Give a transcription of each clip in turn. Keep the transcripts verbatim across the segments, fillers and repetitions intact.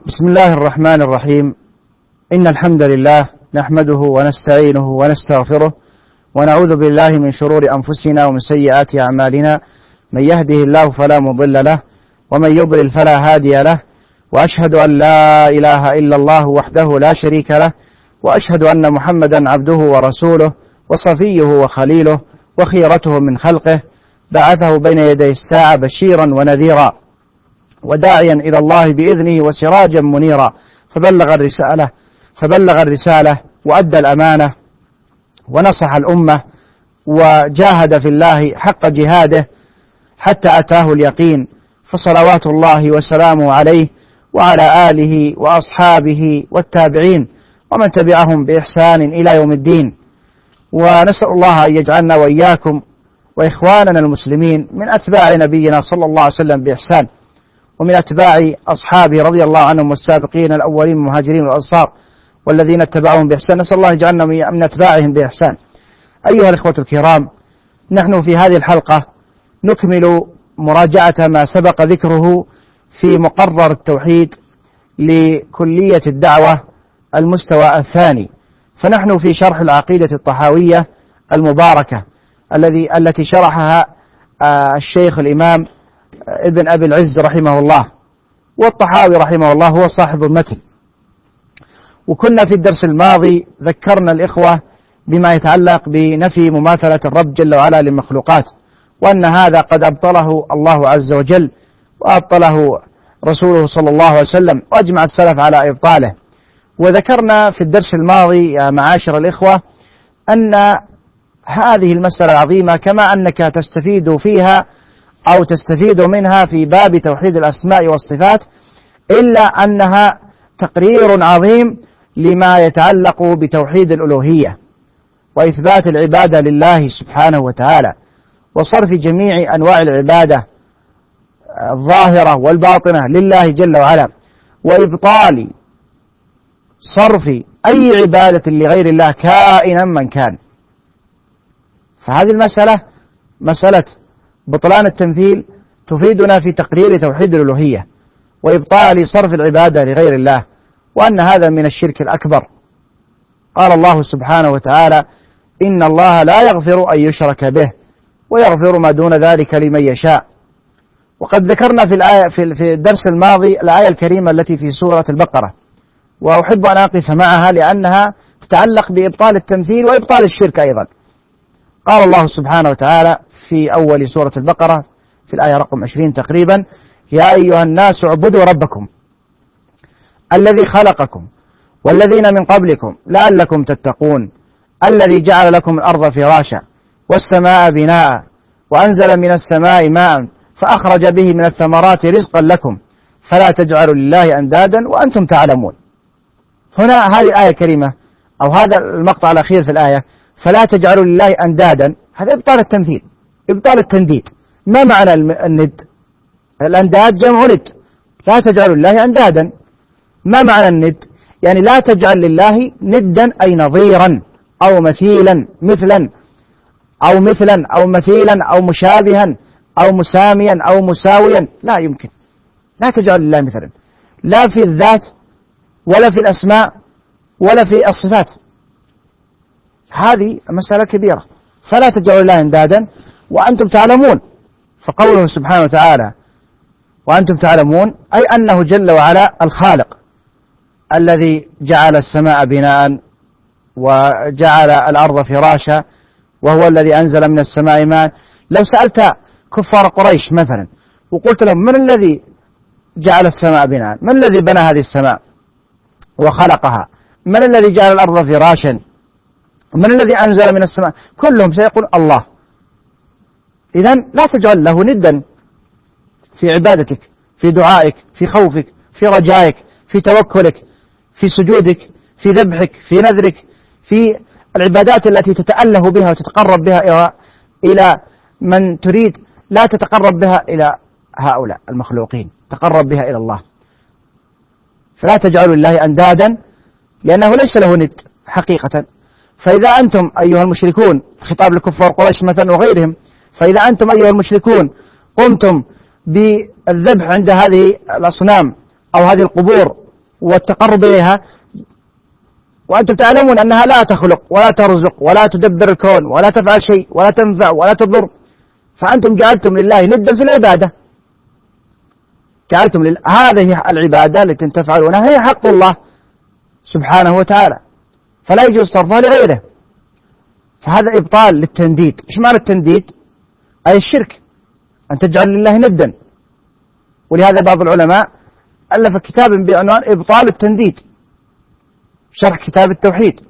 بسم الله الرحمن الرحيم. إن الحمد لله نحمده ونستعينه ونستغفره ونعوذ بالله من شرور أنفسنا ومن سيئات أعمالنا، من يهده الله فلا مضل له ومن يضلل فلا هادي له، وأشهد أن لا إله إلا الله وحده لا شريك له، وأشهد أن محمدا عبده ورسوله وصفيه وخليله وخيرته من خلقه، بعثه بين يدي الساعة بشيرا ونذيرا وداعيا إلى الله بإذنه وسراجا منيرا، فبلغ الرسالة فبلغ الرسالة وأدى الأمانة ونصح الأمة وجاهد في الله حق جهاده حتى أتاه اليقين، فصلوات الله وسلامه عليه وعلى آله وأصحابه والتابعين ومن تبعهم بإحسان إلى يوم الدين. ونسأل الله أن يجعلنا وإياكم وإخواننا المسلمين من أتباع نبينا صلى الله عليه وسلم بإحسان، ومن أتباع أصحابه رضي الله عنهم والسابقين الأولين المهاجرين والأنصار والذين اتبعوهم بإحسان. نسأل الله يجعلنا من أتباعهم بإحسان. أيها الإخوة الكرام، نحن في هذه الحلقة نكمل مراجعة ما سبق ذكره في مقرر التوحيد لكلية الدعوة المستوى الثاني، فنحن في شرح العقيدة الطحاوية المباركة الذي التي شرحها الشيخ الإمام ابن أبي العز رحمه الله، والطحاوي رحمه الله هو صاحب المتن. وكنا في الدرس الماضي ذكرنا الإخوة بما يتعلق بنفي مماثلة الرب جل وعلا للمخلوقات، وأن هذا قد أبطله الله عز وجل وأبطله رسوله صلى الله عليه وسلم وأجمع السلف على إبطاله. وذكرنا في الدرس الماضي يا معاشر الإخوة أن هذه المسألة العظيمة كما أنك تستفيد فيها أو تستفيد منها في باب توحيد الأسماء والصفات، إلا أنها تقرير عظيم لما يتعلق بتوحيد الألوهية وإثبات العبادة لله سبحانه وتعالى، وصرف جميع أنواع العبادة الظاهرة والباطنة لله جل وعلا، وإبطال صرف أي عبادة لغير الله كائنا من كان. فهذه المسألة مسألة بطلان التمثيل تفيدنا في تقرير توحيد الألوهية وإبطال صرف العبادة لغير الله، وأن هذا من الشرك الأكبر. قال الله سبحانه وتعالى: إن الله لا يغفر أن يشرك به ويغفر ما دون ذلك لمن يشاء. وقد ذكرنا في الآية في الدرس الماضي الآية الكريمة التي في سورة البقرة، وأحب أن أقف معها لأنها تتعلق بإبطال التمثيل وإبطال الشرك أيضا. قال الله سبحانه وتعالى في أول سورة البقرة في الآية رقم عشرين تقريبا: يا أيها الناس اعبدوا ربكم الذي خلقكم والذين من قبلكم لعلكم تتقون الذي جعل لكم الأرض فراشا والسماء بناء وأنزل من السماء ماء فأخرج به من الثمرات رزقا لكم فلا تجعلوا لله أندادا وأنتم تعلمون. هنا هذه آية كريمة أو هذا المقطع الأخير في الآية: فلا تجعلوا لله أندادا، هذا إبطال التمثيل، إبطال التنديد. ما معنى الند؟ الأنداد جمع ند، لا تجعلوا لله أندادا. ما معنى الند؟ يعني لا تجعل لله ندا أي نظيرا أو مثيلا مثلا أو مثلا أو مثيلا أو مشابها أو مساميا أو مساويا، لا يمكن. لا تجعل لله مثلا، لا في الذات ولا في الأسماء ولا في الصفات. هذه مسألة كبيرة. فلا تجعلوا لله أندادا وأنتم تعلمون. فقوله سبحانه وتعالى وأنتم تعلمون أي أنه جل وعلا الخالق الذي جعل السماء بناء وجعل الأرض فراشا، وهو الذي أنزل من السماء ماء. لو سألت كفار قريش مثلا وقلت لهم: من الذي جعل السماء بناء؟ من الذي بنى هذه السماء وخلقها؟ من الذي جعل الأرض فراشا؟ من الذي أنزل من السماء؟ كلهم سيقول الله. إذن لا تجعل له ندا في عبادتك، في دعائك، في خوفك، في رجائك، في توكلك، في سجودك، في ذبحك، في نذرك، في العبادات التي تتأله بها وتتقرب بها إلى من تريد. لا تتقرب بها إلى هؤلاء المخلوقين، تقرب بها إلى الله. فلا تجعلوا لله أندادا لأنه ليس له ند حقيقة. فإذا أنتم أيها المشركون، خطاب لكفار قريش مثلا وغيرهم، فإذا أنتم أيها المشركون قمتم بالذبح عند هذه الأصنام أو هذه القبور والتقرب إليها، وأنتم تعلمون أنها لا تخلق ولا ترزق ولا تدبر الكون ولا تفعل شيء ولا تنفع ولا تضر، فأنتم جعلتم لله ندا في العبادة. جعلتم لله هذه العبادة التي تفعلونها هي حق الله سبحانه وتعالى، فلا يجوز صرفها لغيره، فهذا إبطال للتنديد. إيش معنى التنديد؟ أي الشرك، أن تجعل لله ندا. ولهذا بعض العلماء ألف كتابا بعنوان إبطال التنديد، شرح كتاب التوحيد.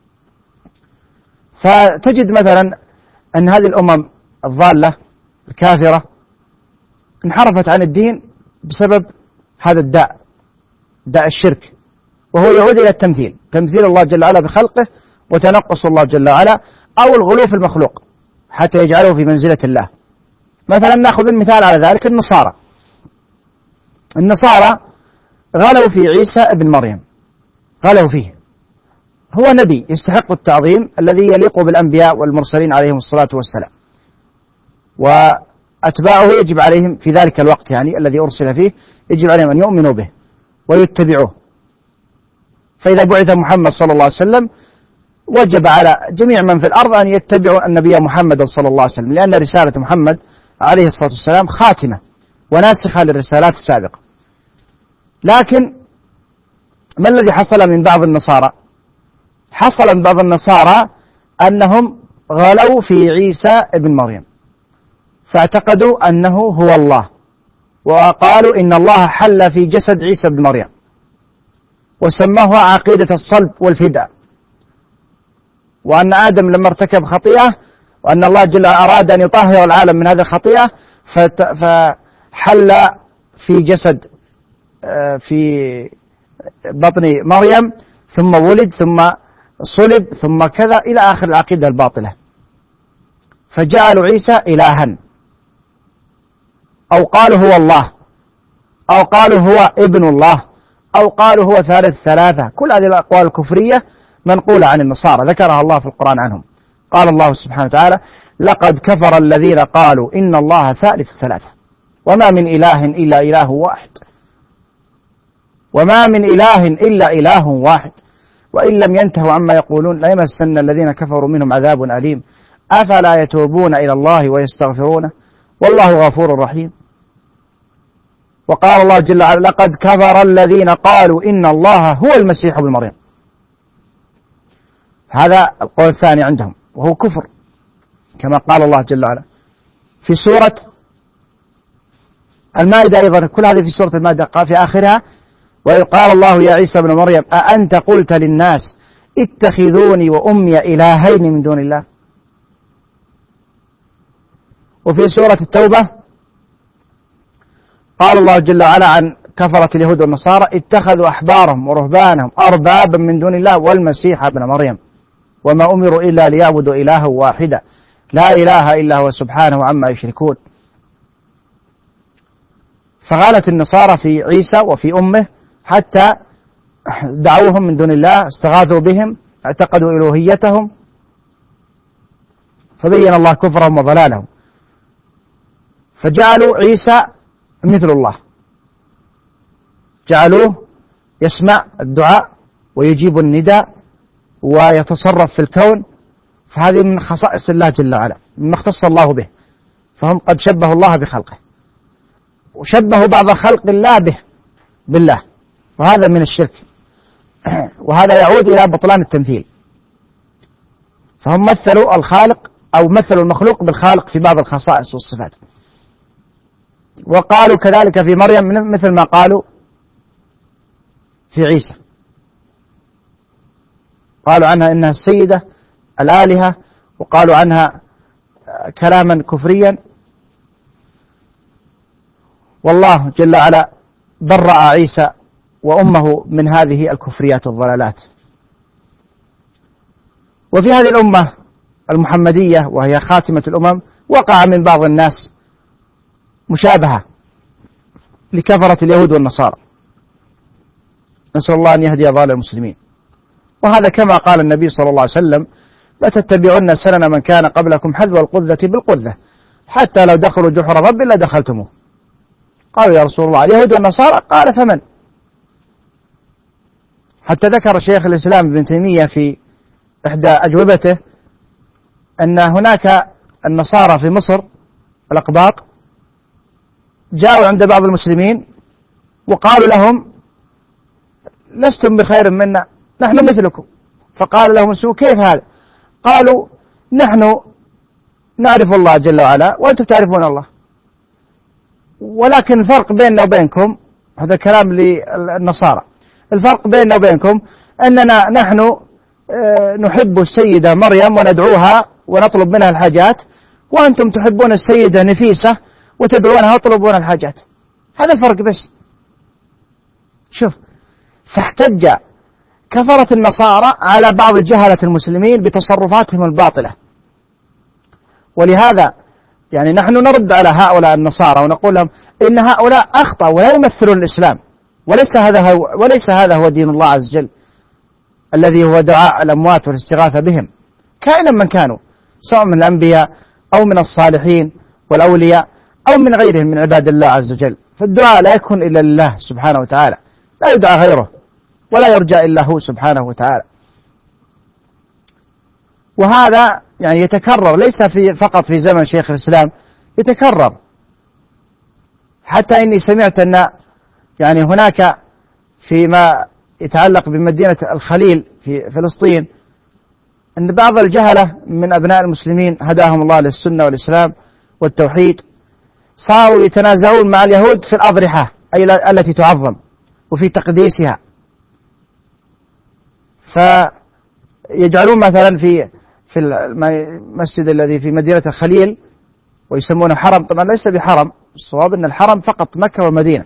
فتجد مثلا أن هذه الأمم الضالة الكافرة انحرفت عن الدين بسبب هذا الداء، داء الشرك، وهو يعود إلى التمثيل، تمثيل الله جل وعلا بخلقه وتنقص الله جل وعلا، أو الغلو في المخلوق حتى يجعله في منزلة الله. مثلا نأخذ المثال على ذلك النصارى. النصارى غلوا في عيسى ابن مريم، غلوا فيه، هو نبي يستحق التعظيم الذي يليق بالأنبياء والمرسلين عليهم الصلاة والسلام، وأتباعه يجب عليهم في ذلك الوقت يعني الذي أرسل فيه يجب عليهم أن يؤمنوا به ويتبعوه. فإذا بعث محمد صلى الله عليه وسلم وجب على جميع من في الأرض أن يتبعوا النبي محمد صلى الله عليه وسلم، لأن رسالة محمد عليه الصلاة والسلام خاتمة وناسخة للرسالات السابقة. لكن ما الذي حصل من بعض النصارى؟ حصل من بعض النصارى أنهم غلوا في عيسى ابن مريم، فاعتقدوا أنه هو الله، وقالوا إن الله حل في جسد عيسى ابن مريم، وسموها عقيدة الصلب والفداء، وأن آدم لما ارتكب خطيئة وأن الله جل وعلا أراد أن يطهر العالم من هذه الخطيئة فحل في جسد في بطن مريم، ثم ولد ثم صلب ثم كذا إلى آخر العقيدة الباطلة. فجعلوا عيسى إلها، أو قالوا هو الله، أو قالوا هو ابن الله، أو قالوا هو ثالث ثلاثة. كل هذه الأقوال الكفرية منقولة عن النصارى ذكرها الله في القرآن عنهم. قال الله سبحانه وتعالى: لقد كفر الذين قالوا إن الله ثالث ثلاثة وما من إله إلا إله واحد، وما من إله إلا إله واحد وإن لم ينتهوا عما يقولون ليمسن الذين كفروا منهم عذاب أليم أفلا يتوبون إلى الله ويستغفرونه والله غفور رحيم. وقال الله جل وعلا: لقد كفر الذين قالوا إن الله هو المسيح ابن مريم. هذا القول الثاني عندهم وهو كفر، كما قال الله جل وعلا في سورة المائدة أيضا. كل هذه في سورة المائدة قال في آخرها: وإذ قال الله يا عيسى ابن مريم أأنت قلت للناس اتخذوني وأمي إلهين من دون الله. وفي سورة التوبة قال الله جل وعلا عن كفرة اليهود والنصارى: اتخذوا أحبارهم ورهبانهم أربابا من دون الله والمسيح ابن مريم وما أمروا إلا ليعبدوا إلها واحدا لا إله إلا هو سبحانه عما يشركون. فغالت النصارى في عيسى وفي أمه حتى دعوهم من دون الله، استغاثوا بهم، اعتقدوا إلوهيتهم، فبين الله كفرهم وضلالهم، فجعلوا عيسى مثل الله، جعلوه يسمع الدعاء ويجيب النداء ويتصرف في الكون. فهذه من خصائص الله جل وعلا، مما اختص الله به، فهم قد شبهوا الله بخلقه وشبهوا بعض خلق الله به بالله، وهذا من الشرك، وهذا يعود إلى بطلان التمثيل. فهم مثلوا الخالق أو مثلوا المخلوق بالخالق في بعض الخصائص والصفات. وقالوا كذلك في مريم مثل ما قالوا في عيسى، قالوا عنها إنها السيدة الآلهة، وقالوا عنها كلاما كفريا. والله جل وعلا برأ عيسى وأمه من هذه الكفريات والضلالات. وفي هذه الأمة المحمدية وهي خاتمة الأمم وقع من بعض الناس مشابهة لكفرة اليهود والنصارى، نسأل الله أن يهدي ضال المسلمين. وهذا كما قال النبي صلى الله عليه وسلم: لتتبعن سنن من كان قبلكم حذو القذة بالقذة حتى لو دخلوا جحر رب لدخلتموه. قالوا: يا رسول الله اليهود والنصارى؟ قال: فمن؟ حتى ذكر شيخ الإسلام ابن تيمية في إحدى أجوبته أن هناك النصارى في مصر الأقباط جاءوا عند بعض المسلمين وقالوا لهم لستم بخير منا، نحن مثلكم. فقال لهم المسلمون كيف هذا؟ قالوا نحن نعرف الله جل وعلا وأنتم تعرفون الله، ولكن الفرق بيننا وبينكم، هذا كلام للنصارى، الفرق بيننا وبينكم أننا نحن نحب السيدة مريم وندعوها ونطلب منها الحاجات، وأنتم تحبون السيدة نفيسة وتدعونها وتطلبون الحاجات. هذا الفرق بس. شوف، فاحتج كفرة النصارى على بعض الجهلة المسلمين بتصرفاتهم الباطلة، ولهذا يعني نحن نرد على هؤلاء النصارى ونقول لهم إن هؤلاء أخطأوا ولا يمثلون الإسلام، وليس هذا هو وليس هذا هو دين الله عز وجل الذي هو دعاء الأموات والاستغاثة بهم كائنا من كانوا، سواء من الأنبياء أو من الصالحين والأولياء أو من غيرهم من عباد الله عز وجل. فالدعاء لا يكون إلا لله سبحانه وتعالى، لا يدعى غيره ولا يرجى إلا هو سبحانه وتعالى. وهذا يعني يتكرر ليس في فقط في زمن شيخ الإسلام، يتكرر. حتى إني سمعت أن يعني هناك فيما يتعلق بمدينة الخليل في فلسطين أن بعض الجهلة من أبناء المسلمين هداهم الله للسنة والإسلام والتوحيد صاروا يتنازعون مع اليهود في الأضرحة أي التي تعظم وفي تقديسها، فيجعلون مثلا في في المسجد الذي في مدينة الخليل ويسمونه حرم، طبعا ليس بحرم، الصواب أن الحرم فقط مكة والمدينة،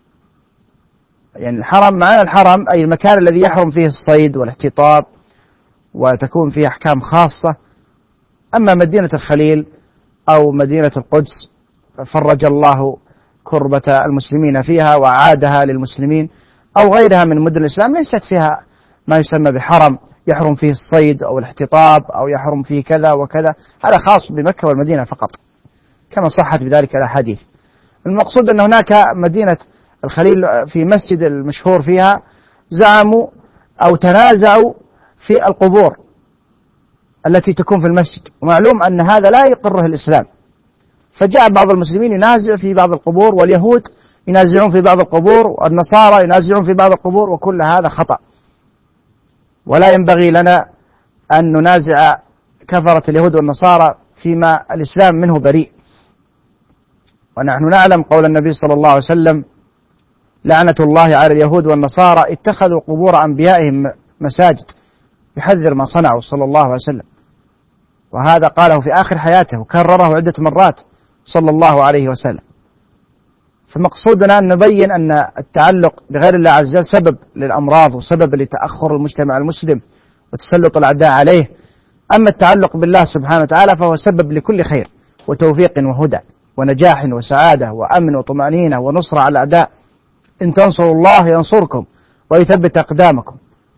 يعني الحرم معنى الحرم أي المكان الذي يحرم فيه الصيد والاحتطاب وتكون فيه أحكام خاصة. أما مدينة الخليل أو مدينة القدس فرج الله كربة المسلمين فيها وعادها للمسلمين، أو غيرها من مدن الإسلام ليست فيها ما يسمى بحرم يحرم فيه الصيد أو الاحتطاب أو يحرم فيه كذا وكذا، هذا خاص بمكة والمدينة فقط كما صحت بذلك الأحاديث. المقصود أن هناك مدينة الخليل في مسجد المشهور فيها زعموا أو تنازعوا في القبور التي تكون في المسجد، ومعلوم أن هذا لا يقره الإسلام، فجاء بعض المسلمين ينازع في بعض القبور، واليهود ينازعون في بعض القبور، والنصارى ينازعون في بعض القبور، وكل هذا خطأ، ولا ينبغي لنا أن ننازع كفرة اليهود والنصارى فيما الإسلام منه بريء. ونحن نعلم قول النبي صلى الله عليه وسلم لعنة الله على اليهود والنصارى اتخذوا قبور أنبيائهم مساجد، يحذر ما صنعوا صلى الله عليه وسلم، وهذا قاله في آخر حياته وكرره عدة مرات صلى الله عليه وسلم. فمقصودنا أن نبين أن التعلق بغير الله عز وجل سبب للأمراض وسبب لتأخر المجتمع المسلم وتسلط الأعداء عليه، أما التعلق بالله سبحانه وتعالى فهو سبب لكل خير وتوفيق وهدى ونجاح وسعادة وأمن وطمأنينة ونصر على الأعداء. إن تنصروا الله ينصركم ويثبت أقدامكم.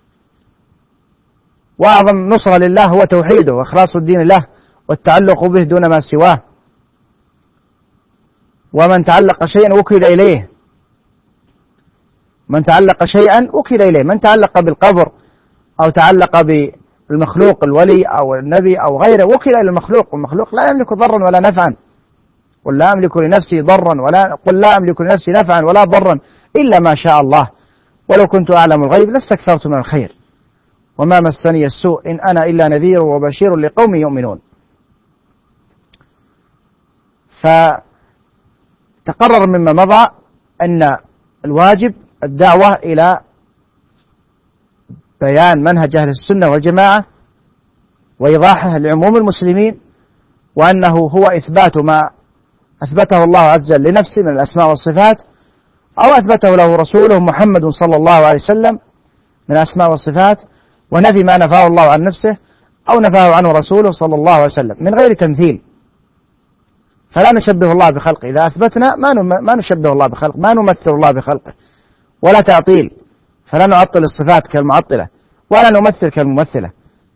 وأعظم نصرة لله هو توحيده وإخلاص الدين له والتعلق به دون ما سواه. ومن تعلق شيئا وكل إليه، من تعلق شيئا وكل إليه، من تعلق بالقبر أو تعلق بالمخلوق الولي أو النبي أو غيره وكل إلى المخلوق، والمخلوق لا يملك ضرا ولا نفعا، قل لا أملك لنفسي ضرا ولا قل لا أملك لنفسي نفعا ولا ضرا إلا ما شاء الله، ولو كنت أعلم الغيب لاستكثرت من الخير وما مسني السوء إن أنا إلا نذير وبشير لقوم يؤمنون. فتقرر مما مضى أن الواجب الدعوة إلى بيان منهج أهل السنة والجماعة وإيضاحه لعموم المسلمين، وأنه هو إثبات ما أثبته الله عز وجل لنفسه من الأسماء والصفات، أو أثبته له رسوله محمد صلى الله عليه وسلم من الأسماء والصفات، ونفي ما نفاه الله عن نفسه أو نفاه عنه رسوله صلى الله عليه وسلم من غير تمثيل. فلا نشبه الله بخلقه، إذا أثبتنا ما نشبه الله بخلقه، ما نمثل الله بخلقه، ولا تعطيل، فلا نعطل الصفات كالمعطلة ولا نمثل كالممثلة،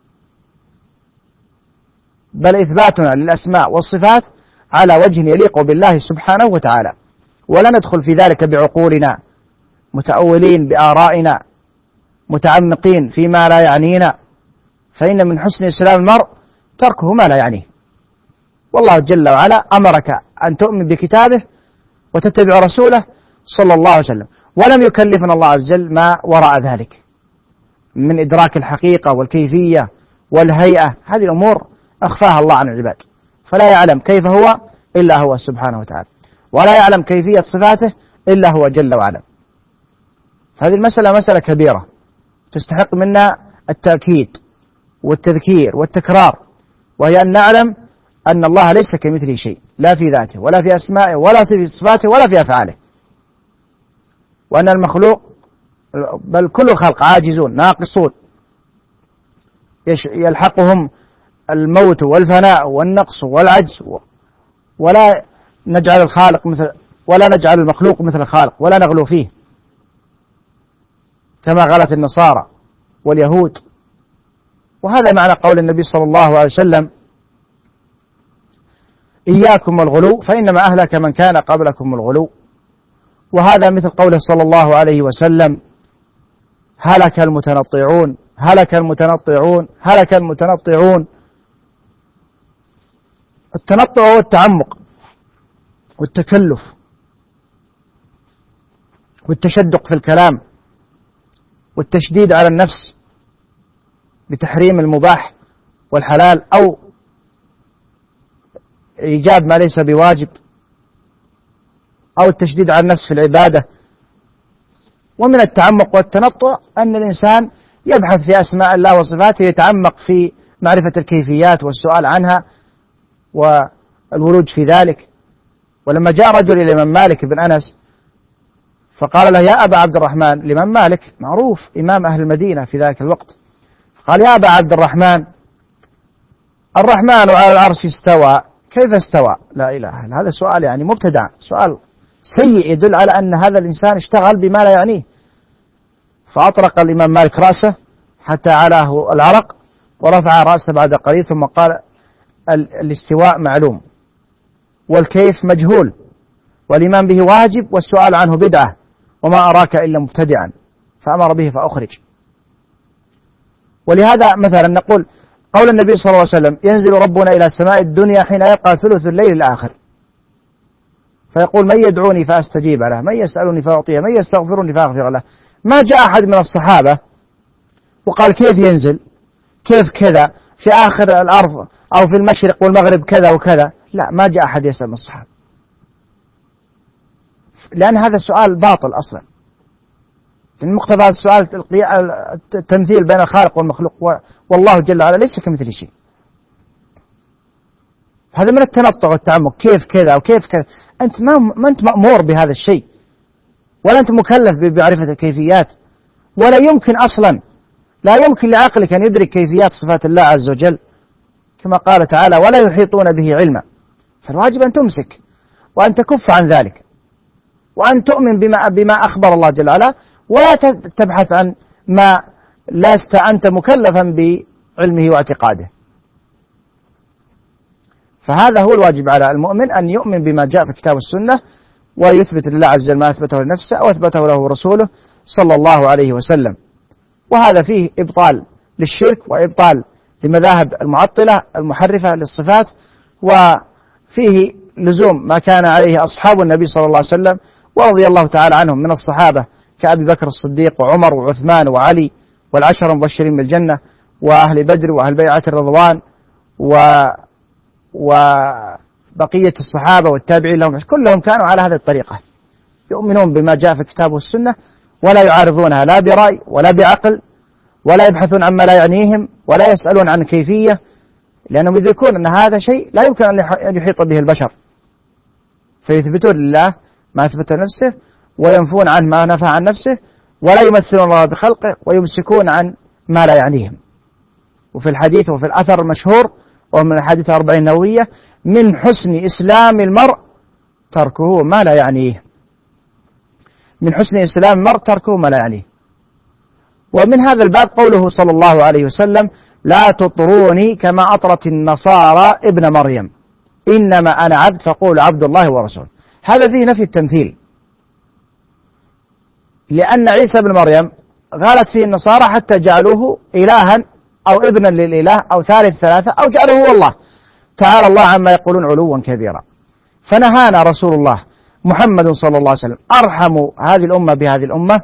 بل إثباتنا للأسماء والصفات على وجه يليق بالله سبحانه وتعالى، ولا ندخل في ذلك بعقولنا متأولين بآرائنا متعمقين فيما لا يعنينا، فإن من حسن إسلام المرء تركه ما لا يعنيه. والله جل وعلا أمرك أن تؤمن بكتابه وتتبع رسوله صلى الله عليه وسلم، ولم يكلفنا الله عز وجل ما وراء ذلك من إدراك الحقيقة والكيفية والهيئة. هذه الأمور أخفاها الله عن العباد، فلا يعلم كيف هو إلا هو سبحانه وتعالى، ولا يعلم كيفية صفاته إلا هو جل وعلا. فهذه المسألة مسألة كبيرة تستحق منا التأكيد والتذكير والتكرار، وهي أن نعلم أن الله ليس كمثله شيء، لا في ذاته ولا في أسمائه ولا في صفاته ولا في أفعاله، وأن المخلوق بل كل الخلق عاجزون ناقصون يلحقهم الموت والفناء والنقص والعجز، ولا نجعل الخالق مثل ولا نجعل المخلوق مثل الخالق ولا نغلو فيه كما غلت النصارى واليهود. وهذا معنى قول النبي صلى الله عليه وسلم: إياكم والغلو فإنما أهلك من كان قبلكم الغلو. وهذا مثل قوله صلى الله عليه وسلم: هلك المتنطعون هلك المتنطعون هلك المتنطعون. التنطع هو التعمق والتكلف والتشدق في الكلام والتشديد على النفس بتحريم المباح والحلال أو إيجاب ما ليس بواجب، أو التشديد على النفس في العبادة. ومن التعمق والتنطع أن الإنسان يبحث في أسماء الله وصفاته، يتعمق في معرفة الكيفيات والسؤال عنها والولوج في ذلك. ولما جاء رجل إلى الإمام مالك بن أنس فقال له: يا أبا عبد الرحمن، الإمام مالك معروف إمام أهل المدينة في ذلك الوقت، قال: يا أبا عبد الرحمن، الرحمن على العرش استوى، كيف استوى؟ لا إله إلا هذا سؤال يعني مبتدع، سؤال سيء يدل على أن هذا الإنسان اشتغل بما لا يعنيه. فأطرق الإمام مالك رأسه حتى علاه العرق ورفع رأسه بعد قليل، ثم قال: الاستواء معلوم والكيف مجهول والإيمان به واجب والسؤال عنه بدعة وما أراك إلا مبتدعا، فأمر به فأخرج. ولهذا مثلا نقول قول النبي صلى الله عليه وسلم: ينزل ربنا إلى السماء الدنيا حين يبقى ثلث الليل الآخر فيقول: من يدعوني فأستجيب له، من يسألني فأعطيه، من يستغفرني فأغفر له. ما جاء أحد من الصحابة وقال: كيف ينزل، كيف كذا، في آخر الأرض أو في المشرق والمغرب كذا وكذا. لا، ما جاء أحد يسأل من الصحابة، لأن هذا السؤال باطل أصلا. من مقتضى السؤال التمثيل بين الخالق والمخلوق، والله جل وعلا ليس كمثله شيء. هذا من التنطع والتعمق، كيف كذا وكيف كذا. أنت ما أنت مأمور بهذا الشيء، ولا أنت مكلف بمعرفة الكيفيات، ولا يمكن أصلا لا يمكن لعقلك أن يدرك كيفيات صفات الله عز وجل، كما قال تعالى: ولا يحيطون به علما. فالواجب أن تمسك وأن تكف عن ذلك، وأن تؤمن بما, بما أخبر الله جل وعلا، ولا تبحث عن ما لست أنت مكلفا بعلمه واعتقاده. فهذا هو الواجب على المؤمن، أن يؤمن بما جاء في كتاب السنة، ويثبت لله عز وجل ما أثبته لنفسه أو أثبته له رسوله صلى الله عليه وسلم. وهذا فيه إبطال للشرك وإبطال لمذاهب المعطلة المحرفة للصفات، وفيه لزوم ما كان عليه أصحاب النبي صلى الله عليه وسلم ورضي الله تعالى عنهم من الصحابة كأبي بكر الصديق وعمر وعثمان وعلي والعشر المبشرين بالجنة وأهل بدر وأهل بيعة الرضوان و وبقية الصحابة والتابعين لهم، كلهم كانوا على هذه الطريقة، يؤمنون بما جاء في الكتاب والسنة ولا يعارضونها لا برأي ولا بعقل، ولا يبحثون عما لا يعنيهم، ولا يسألون عن كيفية، لأنهم يدركون أن هذا شيء لا يمكن أن يحيط به البشر، فيثبتون لله ما أثبت نفسه وينفون عنه ما نفى عن نفسه، ولا يمثلون الله بخلقه، ويمسكون عن ما لا يعنيهم. وفي الحديث وفي الأثر المشهور ومن الحديث الأربعين النووية: من حسن إسلام المرء تركه ما لا يعنيه. من حسن إسلام المرء تركه ما لا يعنيه. ومن هذا الباب قوله صلى الله عليه وسلم: لا تطروني كما أطرت النصارى ابن مريم، إنما أنا عبد فقول عبد الله ورسوله. هذا فيه نفي التمثيل، لأن عيسى بن مريم غالت فيه النصارى حتى جعلوه إلها أو ابنا للإله أو ثالث ثلاثة أو جعلوه هو الله. تعالى الله عما يقولون علوا كبيرا. فنهانا رسول الله محمد صلى الله عليه وسلم أرحم هذه الأمة بهذه الأمة،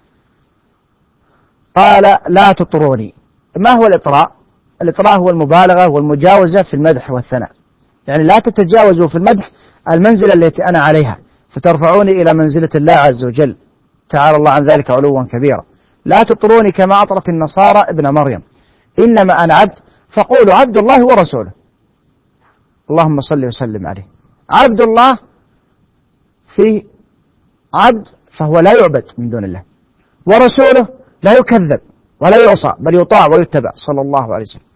قال لا تطروني. ما هو الإطراء؟ الإطراء هو المبالغة والمجاوزة في المدح والثناء، يعني لا تتجاوزوا في المدح المنزلة التي أنا عليها فترفعوني إلى منزلة الله عز وجل، تعالى الله عن ذلك علوا كبيرا. لا تطروني كما أطرت النصارى ابن مريم، إنما أنا عبد فقولوا عبد الله ورسوله، اللهم صل وسلم عليه. عبد الله في عبد فهو لا يعبد من دون الله، ورسوله لا يكذب ولا يعصى بل يطاع ويتبع صلى الله عليه وسلم.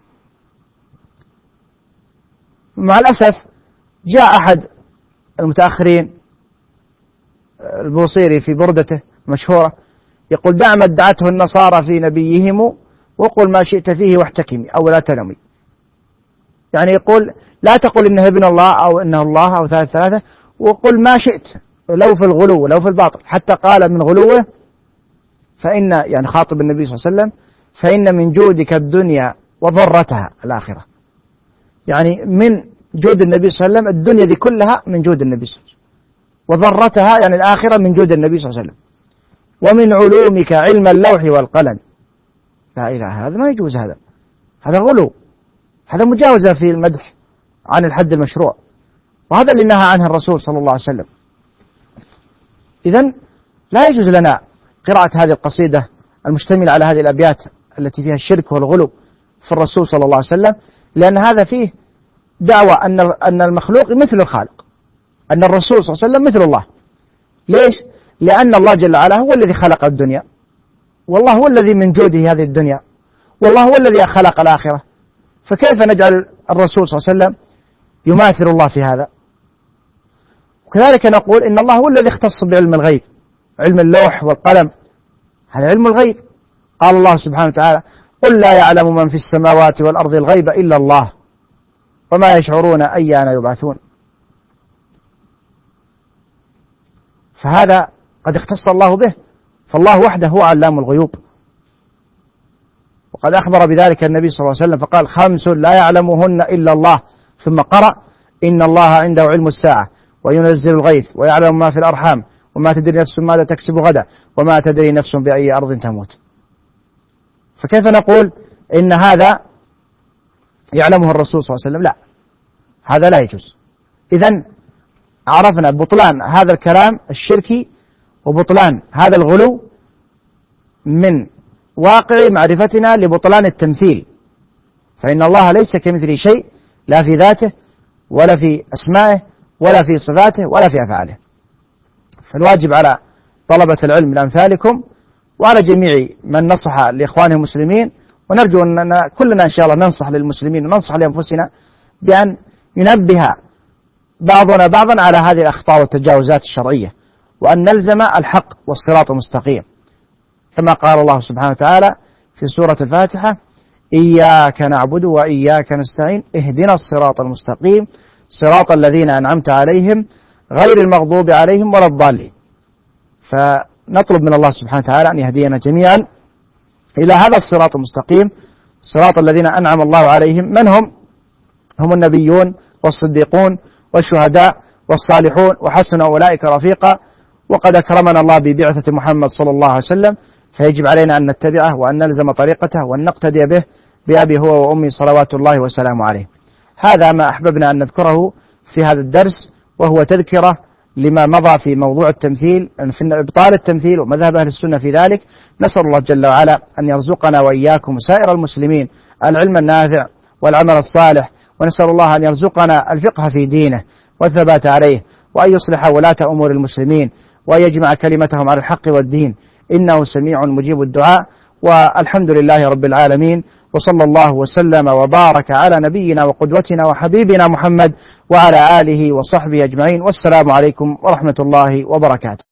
مع الأسف جاء أحد المتأخرين البوصيري في بردته مشهورة يقول دع ما ادعته النصارى في نبيهم وقل ما شئت فيه واحتكمي أو لا تلمي، يعني يقول لا تقل إنه ابن الله أو إنه الله أو ثالث ثلاثة، وقل ما شئت لو في الغلو لو في الباطل، حتى قال من غلوه فإن يعني خاطب النبي صلى الله عليه وسلم فإن من جودك الدنيا وضرتها الآخرة، يعني من جود النبي صلى الله عليه وسلم الدنيا دي كلها من جود النبي صلى الله عليه وسلم، وضرتها يعني الآخرة من جود النبي صلى الله عليه وسلم. ومن علومك علم اللوح والقلم. لا إله، هذا ما يجوز، هذا هذا غلو، هذا مجاوزة في المدح عن الحد المشروع، وهذا اللي نهى عنه الرسول صلى الله عليه وسلم. إذن لا يجوز لنا قراءة هذه القصيدة المشتملة على هذه الأبيات التي فيها الشرك والغلو في الرسول صلى الله عليه وسلم، لأن هذا فيه دعوة أن أن المخلوق مثل الخالق، أن الرسول صلى الله عليه وسلم مثل الله. ليش؟ لأن الله جل وعلا هو الذي خلق الدنيا، والله هو الذي من جوده هذه الدنيا، والله هو الذي خلق الآخرة، فكيف نجعل الرسول صلى الله عليه وسلم يماثل الله في هذا؟ وكذلك نقول إن الله هو الذي اختص بعلم الغيب، علم اللوح والقلم، هذا علم الغيب. قال الله سبحانه وتعالى قل لا يعلم من في السماوات والأرض الغيب إلا الله وما يشعرون أيان يبعثون. فهذا قد اختص الله به، فالله وحده هو علام الغيوب، وقد أخبر بذلك النبي صلى الله عليه وسلم فقال خمس لا يعلمهن إلا الله، ثم قرأ إن الله عنده علم الساعة وينزل الغيث ويعلم ما في الأرحام وما تدري نفس ماذا تكسب غدا وما تدري نفس بأي أرض تموت. فكيف نقول إن هذا يعلمه الرسول صلى الله عليه وسلم؟ لا، هذا لا يجوز. إذن عرفنا بطلان هذا الكلام الشركي وبطلان هذا الغلو من واقع معرفتنا لبطلان التمثيل، فإن الله ليس كمثله شيء، لا في ذاته ولا في أسمائه ولا في صفاته ولا في أفعاله. فالواجب على طلبة العلم من أمثالكم وعلى جميع من نصح لإخوانه المسلمين، ونرجو أننا كلنا إن شاء الله ننصح للمسلمين وننصح لأنفسنا بأن ينبه بعضنا بعضا على هذه الأخطاء والتجاوزات الشرعية، وأن نلزم الحق والصراط المستقيم، كما قال الله سبحانه وتعالى في سورة الفاتحة إياك نعبد وإياك نستعين اهدنا الصراط المستقيم صراط الذين أنعمت عليهم غير المغضوب عليهم ولا الضالين. فنطلب من الله سبحانه وتعالى أن يهدينا جميعا إلى هذا الصراط المستقيم، صراط الذين أنعم الله عليهم، من هم؟ هم النبيون والصديقون والشهداء والصالحون وحسن أولئك رفيقا. وقد أكرمنا الله ببعثة محمد صلى الله عليه وسلم، فيجب علينا أن نتبعه وأن نلزم طريقته وأن نقتدي به بأبي هو وأمي صلوات الله وسلامه عليه. هذا ما أحببنا أن نذكره في هذا الدرس، وهو تذكرة لما مضى في موضوع التمثيل، في إبطال التمثيل ومذهب أهل السنة في ذلك. نسأل الله جل وعلا أن يرزقنا وإياكم وسائر المسلمين العلم النافع والعمل الصالح، ونسأل الله أن يرزقنا الفقه في دينه والثبات عليه، وأن يصلح ولاة أمور المسلمين وأن يجمع كلمتهم على الحق والدين، إنه سميع مجيب الدعاء. والحمد لله رب العالمين، وصلى الله وسلم وبارك على نبينا وقدوتنا وحبيبنا محمد وعلى آله وصحبه أجمعين، والسلام عليكم ورحمة الله وبركاته.